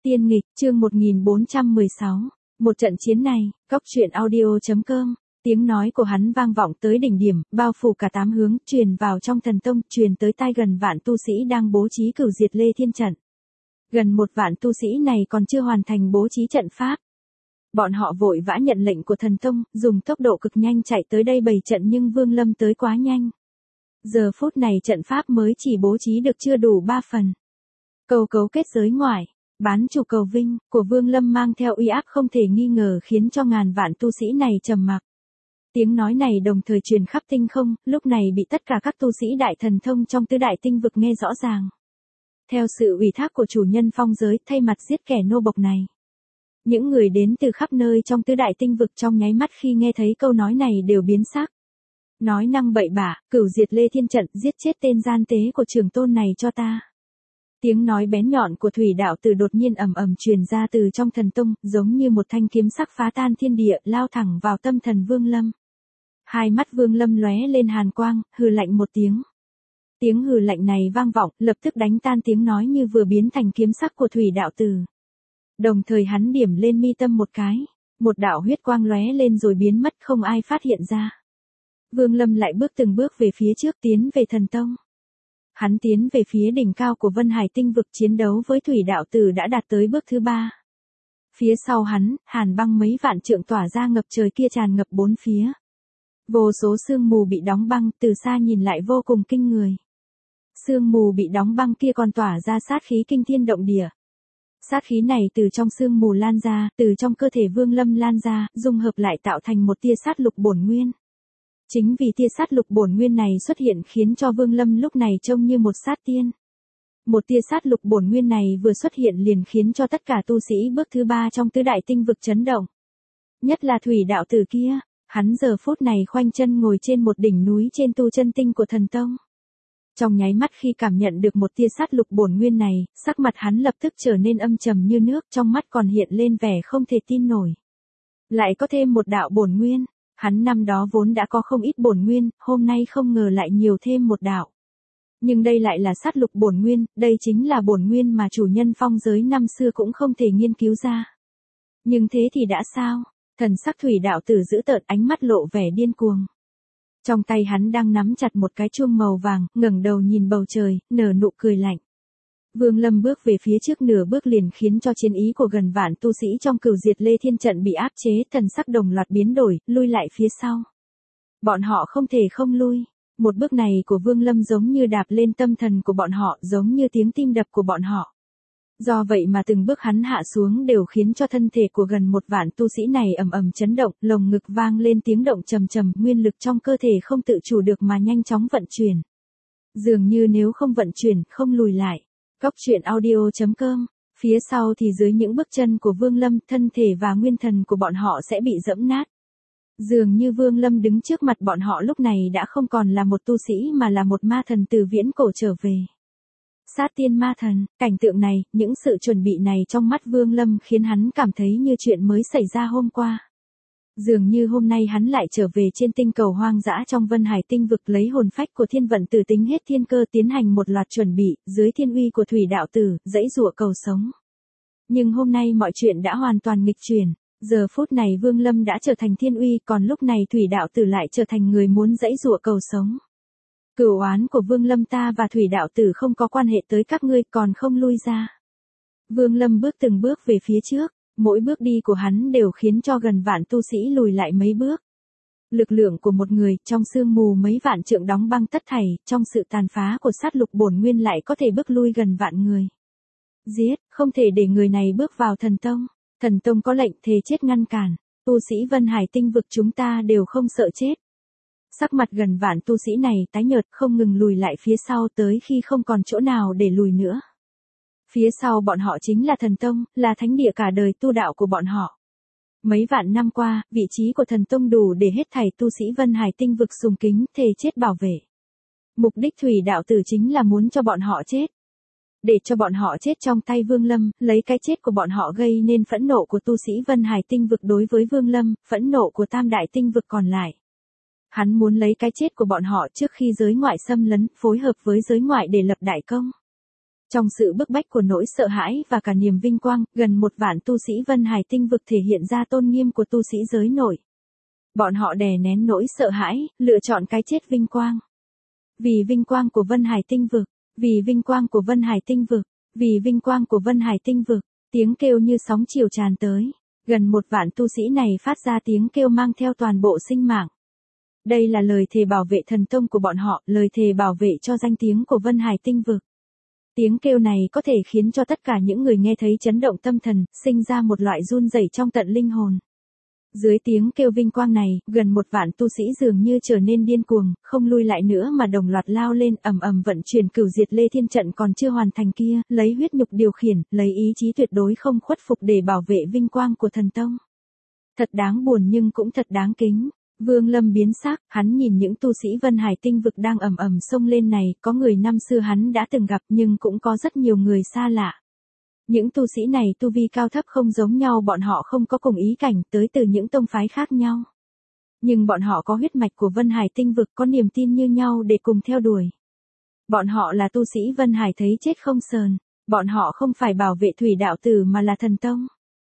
Tiên nghịch, chương 1416. Một trận chiến này, Cóc truyện audio.com. Tiếng nói của hắn vang vọng tới đỉnh điểm, bao phủ cả tám hướng, truyền vào trong thần tông, truyền tới tai gần vạn tu sĩ đang bố trí cửu diệt lê thiên trận. Gần một vạn tu sĩ này còn chưa hoàn thành bố trí trận pháp. Bọn họ vội vã nhận lệnh của thần tông, dùng tốc độ cực nhanh chạy tới đây bày trận nhưng Vương Lâm tới quá nhanh. Giờ phút này trận pháp mới chỉ bố trí được chưa đủ 3 phần. Cầu cấu kết giới ngoại, bán chủ cầu vinh, của Vương Lâm mang theo uy áp không thể nghi ngờ khiến cho ngàn vạn tu sĩ này trầm mặc. Tiếng nói này đồng thời truyền khắp tinh không, lúc này bị tất cả các tu sĩ đại thần thông trong tứ đại tinh vực nghe rõ ràng. Theo sự ủy thác của chủ nhân phong giới thay mặt giết kẻ nô bộc này. Những người đến từ khắp nơi trong tứ đại tinh vực trong nháy mắt khi nghe thấy câu nói này đều biến sắc. Nói năng bậy bạ, cửu diệt lê thiên trận giết chết tên gian tế của trường tôn này cho ta. Tiếng nói bén nhọn của thủy đạo tử đột nhiên ầm ầm truyền ra từ trong thần tông, giống như một thanh kiếm sắc phá tan thiên địa, lao thẳng vào tâm thần Vương Lâm. Hai mắt Vương Lâm lóe lên hàn quang, hừ lạnh một tiếng. Tiếng hừ lạnh này vang vọng, lập tức đánh tan tiếng nói như vừa biến thành kiếm sắc của thủy đạo tử. Đồng thời hắn điểm lên mi tâm một cái, một đạo huyết quang lóe lên rồi biến mất không ai phát hiện ra. Vương Lâm lại bước từng bước về phía trước tiến về thần tông. Hắn tiến về phía đỉnh cao của Vân Hải tinh vực chiến đấu với thủy đạo tử đã đạt tới bước thứ 3. Phía sau hắn, hàn băng mấy vạn trượng tỏa ra ngập trời kia tràn ngập bốn phía. Vô số sương mù bị đóng băng, từ xa nhìn lại vô cùng kinh người. Sương mù bị đóng băng kia còn tỏa ra sát khí kinh thiên động địa. Sát khí này từ trong sương mù lan ra, từ trong cơ thể Vương Lâm lan ra, dung hợp lại tạo thành một tia sát lục bổn nguyên. Chính vì tia sát lục bổn nguyên này xuất hiện khiến cho Vương Lâm lúc này trông như một sát tiên. Một tia sát lục bổn nguyên này vừa xuất hiện liền khiến cho tất cả tu sĩ bước thứ 3 trong tứ đại tinh vực chấn động. Nhất là thủy đạo tử kia, hắn giờ phút này khoanh chân ngồi trên một đỉnh núi trên tu chân tinh của thần tông. Trong nháy mắt khi cảm nhận được một tia sát lục bổn nguyên này, sắc mặt hắn lập tức trở nên âm trầm như nước, trong mắt còn hiện lên vẻ không thể tin nổi. Lại có thêm một đạo bổn nguyên. Hắn năm đó vốn đã có không ít bổn nguyên, hôm nay không ngờ lại nhiều thêm một đạo. Nhưng đây lại là sát lục bổn nguyên, đây chính là bổn nguyên mà chủ nhân phong giới năm xưa cũng không thể nghiên cứu ra. Nhưng thế thì đã sao? Thần sắc thủy đạo tử giữ tợn, ánh mắt lộ vẻ điên cuồng. Trong tay hắn đang nắm chặt một cái chuông màu vàng, ngẩng đầu nhìn bầu trời, nở nụ cười lạnh. Vương Lâm bước về phía trước nửa bước liền khiến cho chiến ý của gần vạn tu sĩ trong cửu diệt lê thiên trận bị áp chế, thần sắc đồng loạt biến đổi, lui lại phía sau. Bọn họ không thể không lui. Một bước này của Vương Lâm giống như đạp lên tâm thần của bọn họ, giống như tiếng tim đập của bọn họ. Do vậy mà từng bước hắn hạ xuống đều khiến cho thân thể của gần một vạn tu sĩ này ầm ầm chấn động, lồng ngực vang lên tiếng động trầm trầm, nguyên lực trong cơ thể không tự chủ được mà nhanh chóng vận chuyển. Dường như nếu không vận chuyển, không lùi lại. Cóc truyện audio.com. Phía sau thì dưới những bước chân của Vương Lâm, thân thể và nguyên thần của bọn họ sẽ bị dẫm nát. Dường như Vương Lâm đứng trước mặt bọn họ lúc này đã không còn là một tu sĩ mà là một ma thần từ viễn cổ trở về. Sát tiên ma thần, cảnh tượng này, những sự chuẩn bị này trong mắt Vương Lâm khiến hắn cảm thấy như chuyện mới xảy ra hôm qua. Dường như hôm nay hắn lại trở về trên tinh cầu hoang dã trong Vân Hải tinh vực lấy hồn phách của thiên vận tử tính hết thiên cơ tiến hành một loạt chuẩn bị, dưới thiên uy của thủy đạo tử, dãy dụa cầu sống. Nhưng hôm nay mọi chuyện đã hoàn toàn nghịch chuyển, giờ phút này Vương Lâm đã trở thành thiên uy, còn lúc này thủy đạo tử lại trở thành người muốn dãy dụa cầu sống. Cửu oán của Vương Lâm ta và thủy đạo tử không có quan hệ tới các ngươi, còn không lui ra. Vương Lâm bước từng bước về phía trước. Mỗi bước đi của hắn đều khiến cho gần vạn tu sĩ lùi lại mấy bước. Lực lượng của một người trong sương mù mấy vạn trượng đóng băng tất thảy, trong sự tàn phá của sát lục bổn nguyên lại có thể bước lui gần vạn người. Giết, không thể để người này bước vào thần tông. Thần tông có lệnh thề chết ngăn cản. Tu sĩ Vân Hải tinh vực chúng ta đều không sợ chết. Sắc mặt gần vạn tu sĩ này tái nhợt không ngừng lùi lại phía sau tới khi không còn chỗ nào để lùi nữa. Phía sau bọn họ chính là thần tông, là thánh địa cả đời tu đạo của bọn họ. Mấy vạn năm qua, vị trí của thần tông đủ để hết thảy tu sĩ Vân Hải tinh vực sùng kính, thề chết bảo vệ. Mục đích thủy đạo tử chính là muốn cho bọn họ chết. Để cho bọn họ chết trong tay Vương Lâm, lấy cái chết của bọn họ gây nên phẫn nộ của tu sĩ Vân Hải tinh vực đối với Vương Lâm, phẫn nộ của tam đại tinh vực còn lại. Hắn muốn lấy cái chết của bọn họ trước khi giới ngoại xâm lấn, phối hợp với giới ngoại để lập đại công. Trong sự bức bách của nỗi sợ hãi và cả niềm vinh quang, gần 1 vạn tu sĩ Vân Hải Tinh vực thể hiện ra tôn nghiêm của tu sĩ giới nội. Bọn họ đè nén nỗi sợ hãi, lựa chọn cái chết vinh quang. Vì vinh quang của Vân Hải Tinh vực, vì vinh quang của Vân Hải Tinh vực, vì vinh quang của Vân Hải Tinh vực, tiếng kêu như sóng chiều tràn tới. Gần 1 vạn tu sĩ này phát ra tiếng kêu mang theo toàn bộ sinh mạng. Đây là lời thề bảo vệ thần tông của bọn họ, lời thề bảo vệ cho danh tiếng của Vân Hải Tinh vực. Tiếng kêu này có thể khiến cho tất cả những người nghe thấy chấn động tâm thần, sinh ra một loại run rẩy trong tận linh hồn. Dưới tiếng kêu vinh quang này, gần 1 vạn tu sĩ dường như trở nên điên cuồng, không lui lại nữa mà đồng loạt lao lên, ầm ầm vận chuyển cửu diệt lê thiên trận còn chưa hoàn thành kia, lấy huyết nhục điều khiển, lấy ý chí tuyệt đối không khuất phục để bảo vệ vinh quang của thần tông. Thật đáng buồn nhưng cũng thật đáng kính. Vương Lâm biến sắc, hắn nhìn những tu sĩ Vân Hải Tinh vực đang ầm ầm xông lên này, có người năm xưa hắn đã từng gặp nhưng cũng có rất nhiều người xa lạ. Những tu sĩ này tu vi cao thấp không giống nhau, bọn họ không có cùng ý cảnh, tới từ những tông phái khác nhau. Nhưng bọn họ có huyết mạch của Vân Hải Tinh vực, có niềm tin như nhau để cùng theo đuổi. Bọn họ là tu sĩ Vân Hải thấy chết không sờn, bọn họ không phải bảo vệ thủy đạo tử mà là thần tông.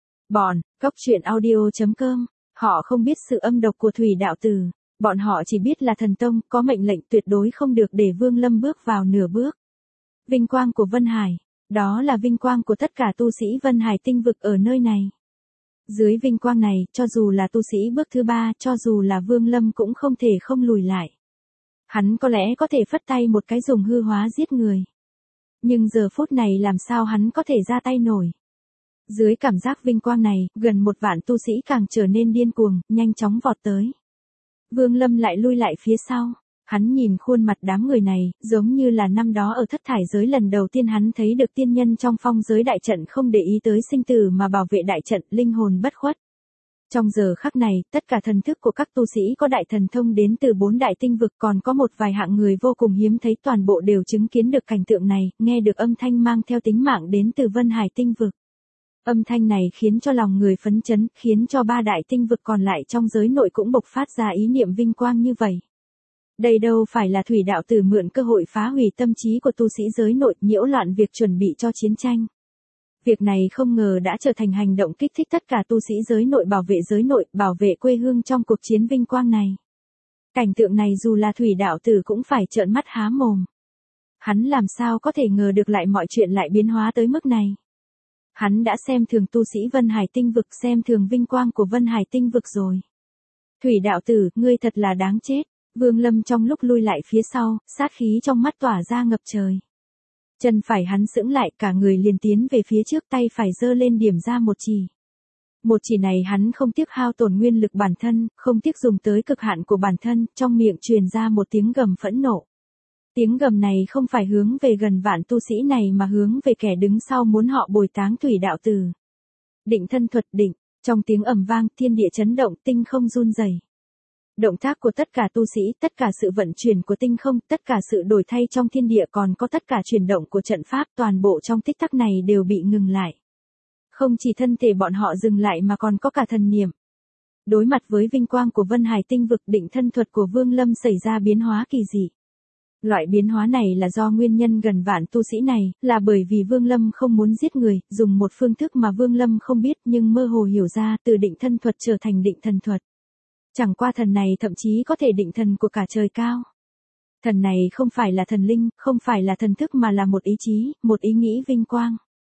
Cóc truyện audio.com. Họ không biết sự âm độc của thủy đạo tử, bọn họ chỉ biết là thần tông có mệnh lệnh tuyệt đối không được để Vương Lâm bước vào nửa bước. Vinh quang của Vân Hải, đó là vinh quang của tất cả tu sĩ Vân Hải Tinh vực ở nơi này. Dưới vinh quang này, cho dù là tu sĩ bước thứ 3, cho dù là Vương Lâm cũng không thể không lùi lại. Hắn có lẽ có thể phất tay một cái dùng hư hóa giết người. Nhưng giờ phút này làm sao hắn có thể ra tay nổi. Dưới cảm giác vinh quang này, gần 1 vạn tu sĩ càng trở nên điên cuồng, nhanh chóng vọt tới. Vương Lâm lại lui lại phía sau. Hắn nhìn khuôn mặt đám người này, giống như là năm đó ở thất thải giới lần đầu tiên hắn thấy được tiên nhân trong phong giới đại trận không để ý tới sinh tử mà bảo vệ đại trận, linh hồn bất khuất. Trong giờ khắc này, tất cả thần thức của các tu sĩ có đại thần thông đến từ 4 đại tinh vực, còn có một vài hạng người vô cùng hiếm thấy, toàn bộ đều chứng kiến được cảnh tượng này, nghe được âm thanh mang theo tính mạng đến từ Vân Hải Tinh vực. Âm thanh này khiến cho lòng người phấn chấn, khiến cho 3 đại tinh vực còn lại trong giới nội cũng bộc phát ra ý niệm vinh quang như vậy. Đây đâu phải là thủy đạo tử mượn cơ hội phá hủy tâm trí của tu sĩ giới nội, nhiễu loạn việc chuẩn bị cho chiến tranh. Việc này không ngờ đã trở thành hành động kích thích tất cả tu sĩ giới nội, bảo vệ quê hương trong cuộc chiến vinh quang này. Cảnh tượng này dù là thủy đạo tử cũng phải trợn mắt há mồm. Hắn làm sao có thể ngờ được lại mọi chuyện lại biến hóa tới mức này. Hắn đã xem thường tu sĩ Vân Hải Tinh vực, xem thường vinh quang của Vân Hải Tinh vực rồi. Thủy đạo tử, ngươi thật là đáng chết. Vương Lâm trong lúc lui lại phía sau, sát khí trong mắt tỏa ra ngập trời. Chân phải hắn sững lại, cả người liền tiến về phía trước, tay phải giơ lên điểm ra một chỉ. Một chỉ này hắn không tiếc hao tổn nguyên lực bản thân, không tiếc dùng tới cực hạn của bản thân, trong miệng truyền ra một tiếng gầm phẫn nộ. Tiếng gầm này không phải hướng về gần vạn tu sĩ này mà hướng về kẻ đứng sau muốn họ bồi táng thủy đạo tử. Định thân thuật định, trong tiếng ầm vang, thiên địa chấn động, tinh không run rẩy. Động tác của tất cả tu sĩ, tất cả sự vận chuyển của tinh không, tất cả sự đổi thay trong thiên địa, còn có tất cả chuyển động của trận pháp, toàn bộ trong tích tắc này đều bị ngừng lại. Không chỉ thân thể bọn họ dừng lại mà còn có cả thần niệm. Đối mặt với vinh quang của Vân Hải Tinh vực, định thân thuật của Vương Lâm xảy ra biến hóa kỳ dị. Loại biến hóa này là do nguyên nhân gần vạn tu sĩ này, là bởi vì Vương Lâm không muốn giết người, dùng một phương thức mà Vương Lâm không biết nhưng mơ hồ hiểu ra, từ định thân thuật trở thành định thần thuật. Chẳng qua thần này thậm chí có thể định thần của cả trời cao. Thần này không phải là thần linh, không phải là thần thức mà là một ý chí, một ý nghĩ vinh quang.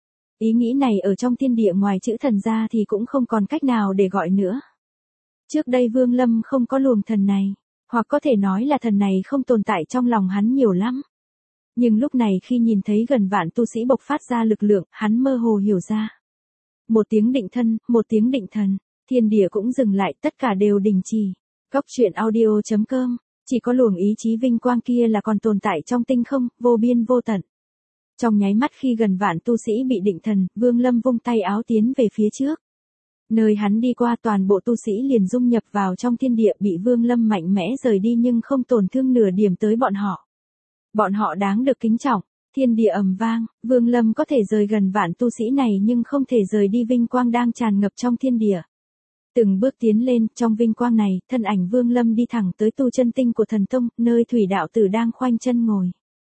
Ý nghĩ này ở trong thiên địa ngoài chữ thần ra thì cũng không còn cách nào để gọi nữa. Trước đây Vương Lâm không có luồng thần này, hoặc có thể nói là thần này không tồn tại trong lòng hắn nhiều lắm. Nhưng lúc này khi nhìn thấy gần vạn tu sĩ bộc phát ra lực lượng, hắn mơ hồ hiểu ra. Một tiếng định thân, một tiếng định thần. Thiên địa cũng dừng lại, tất cả đều đình chỉ. Cóc truyện audio.com. Chỉ có luồng ý chí vinh quang kia là còn tồn tại trong tinh không, vô biên vô tận. Trong nháy mắt khi gần vạn tu sĩ bị định thần, Vương Lâm vung tay áo tiến về phía trước. Nơi hắn đi qua toàn bộ tu sĩ liền dung nhập vào trong thiên địa, bị Vương Lâm mạnh mẽ rời đi nhưng không tổn thương nửa điểm tới bọn họ. Bọn họ đáng được kính trọng. Thiên địa ầm vang, Vương Lâm có thể rời gần vạn tu sĩ này nhưng không thể rời đi vinh quang đang tràn ngập trong thiên địa. Từng bước tiến lên, trong vinh quang này, thân ảnh Vương Lâm đi thẳng tới tu chân tinh của thần tông, nơi thủy đạo tử đang khoanh chân ngồi.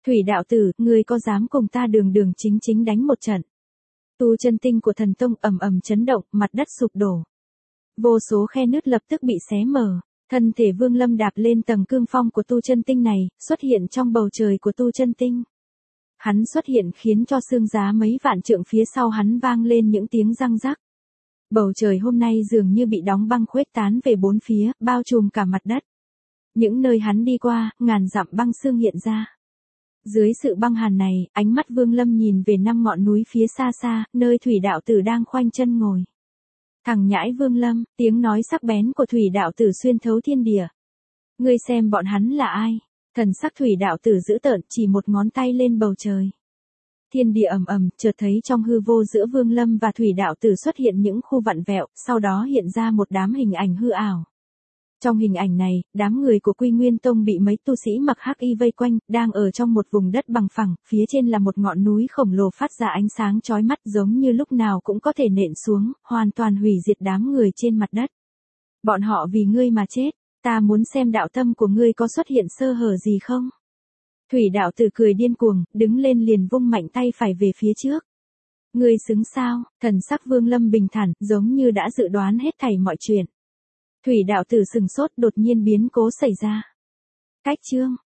Thủy đạo tử, ngươi có dám cùng ta đường đường chính chính đánh một trận? Tu chân tinh của thần tông ầm ầm chấn động, mặt đất sụp đổ. Vô số khe nứt lập tức bị xé mở. Thân thể Vương Lâm đạp lên tầng cương phong của tu chân tinh này, xuất hiện trong bầu trời của tu chân tinh. Hắn xuất hiện khiến cho xương giá mấy vạn trượng phía sau hắn vang lên những tiếng răng rắc. Bầu trời hôm nay dường như bị đóng băng khuếch tán về bốn phía, bao trùm cả mặt đất. Những nơi hắn đi qua, ngàn dặm băng xương hiện ra. Dưới sự băng hàn này, ánh mắt Vương Lâm nhìn về 5 ngọn núi phía xa xa, nơi Thủy đạo tử đang khoanh chân ngồi. Thằng nhãi Vương Lâm, tiếng nói sắc bén của Thủy đạo tử xuyên thấu thiên địa. Ngươi xem bọn hắn là ai? Thần sắc Thủy đạo tử dữ tợn, chỉ một ngón tay lên bầu trời. Thiên địa ầm ầm, chợt thấy trong hư vô giữa Vương Lâm và Thủy đạo tử xuất hiện những khu vặn vẹo, sau đó hiện ra một đám hình ảnh hư ảo. Trong hình ảnh này, đám người của Quy Nguyên Tông bị mấy tu sĩ mặc hắc y vây quanh, đang ở trong một vùng đất bằng phẳng, phía trên là một ngọn núi khổng lồ phát ra ánh sáng chói mắt giống như lúc nào cũng có thể nện xuống, hoàn toàn hủy diệt đám người trên mặt đất. Bọn họ vì ngươi mà chết, ta muốn xem đạo tâm của ngươi có xuất hiện sơ hở gì không? Thủy đạo tử cười điên cuồng, đứng lên liền vung mạnh tay phải về phía trước. Ngươi xứng sao? Thần sắc Vương Lâm bình thản, giống như đã dự đoán hết thảy mọi chuyện. Thủy đạo tử sừng sốt, đột nhiên biến cố xảy ra. Cách chương